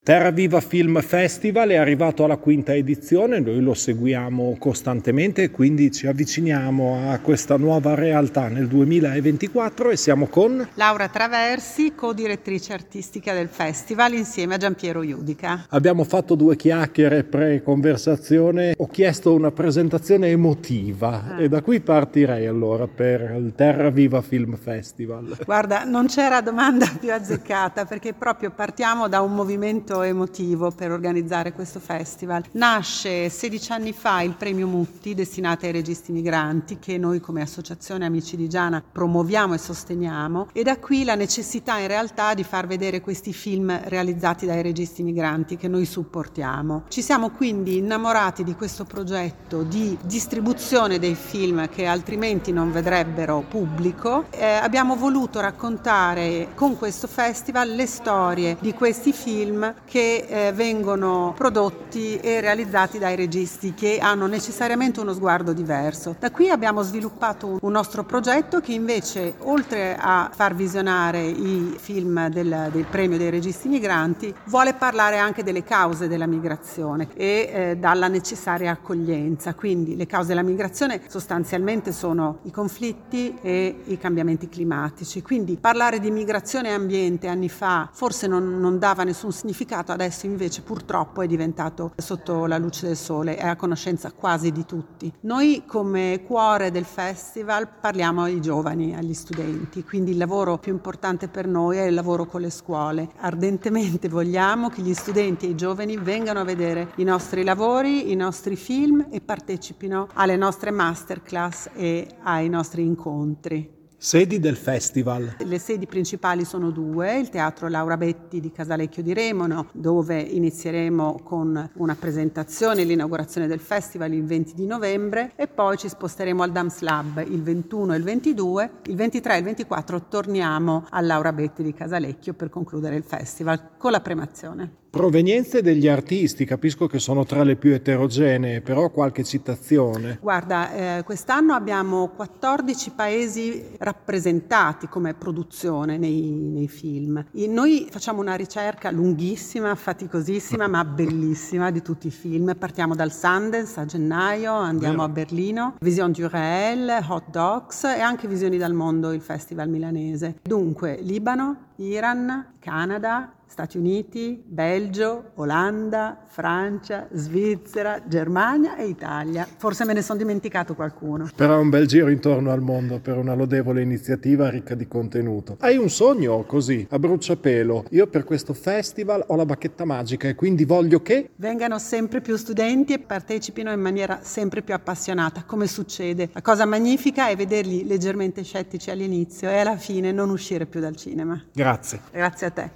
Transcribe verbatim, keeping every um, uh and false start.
Terra Viva Film Festival è arrivato alla quinta edizione, noi lo seguiamo costantemente e quindi ci avviciniamo a questa nuova realtà nel duemilaventiquattro e siamo con Laura Traversi, co-direttrice artistica del festival insieme a Giampiero Iudica. Abbiamo fatto due chiacchiere pre-conversazione, ho chiesto una presentazione emotiva ah. e da qui partirei allora per il Terra Viva Film Festival. Guarda, non c'era domanda più azzeccata perché proprio partiamo da un movimento emotivo per organizzare questo festival. Nasce sedici anni fa il premio Mutti destinato ai registi migranti che noi come associazione Amici di Giana promuoviamo e sosteniamo, e da qui la necessità in realtà di far vedere questi film realizzati dai registi migranti che noi supportiamo. Ci siamo quindi innamorati di questo progetto di distribuzione dei film che altrimenti non vedrebbero pubblico. Eh, abbiamo voluto raccontare con questo festival le storie di questi film che eh, vengono prodotti e realizzati dai registi che hanno necessariamente uno sguardo diverso. Da qui abbiamo sviluppato un nostro progetto che invece, oltre a far visionare i film del, del premio dei registi migranti, vuole parlare anche delle cause della migrazione e eh, dalla necessaria accoglienza. Quindi le cause della migrazione sostanzialmente sono i conflitti e i cambiamenti climatici. Quindi parlare di migrazione e ambiente anni fa forse non, non dava nessun significato, adesso invece purtroppo è diventato sotto la luce del sole, è a conoscenza quasi di tutti. Noi come cuore del festival parliamo ai giovani, agli studenti, quindi il lavoro più importante per noi è il lavoro con le scuole. Ardentemente vogliamo che gli studenti e i giovani vengano a vedere i nostri lavori, i nostri film e partecipino alle nostre masterclass e ai nostri incontri. Sedi del festival. Le sedi principali sono due, il Teatro Laura Betti di Casalecchio di Remono, dove inizieremo con una presentazione e l'inaugurazione del festival il venti di novembre, e poi ci sposteremo al Dams Lab il ventuno e il ventidue, il ventitré e il ventiquattro torniamo al Laura Betti di Casalecchio per concludere il festival con la premazione. Provenienze degli artisti, capisco che sono tra le più eterogenee, però qualche citazione. Guarda, eh, quest'anno abbiamo quattordici paesi rappresentati come produzione nei, nei film. E noi facciamo una ricerca lunghissima, faticosissima, ma bellissima di tutti i film. Partiamo dal Sundance a gennaio, andiamo Vero. a Berlino, Vision du Réel, Hot Docs e anche Visioni dal Mondo, il festival milanese. Dunque, Libano, Iran, Canada, Stati Uniti, Belgio, Olanda, Francia, Svizzera, Germania e Italia. Forse me ne sono dimenticato qualcuno. Però un bel giro intorno al mondo per una lodevole iniziativa ricca di contenuto. Hai un sogno così, a bruciapelo? Io per questo festival ho la bacchetta magica e quindi voglio che vengano sempre più studenti e partecipino in maniera sempre più appassionata, come succede. La cosa magnifica è vederli leggermente scettici all'inizio e alla fine non uscire più dal cinema. Grazie. Grazie a te.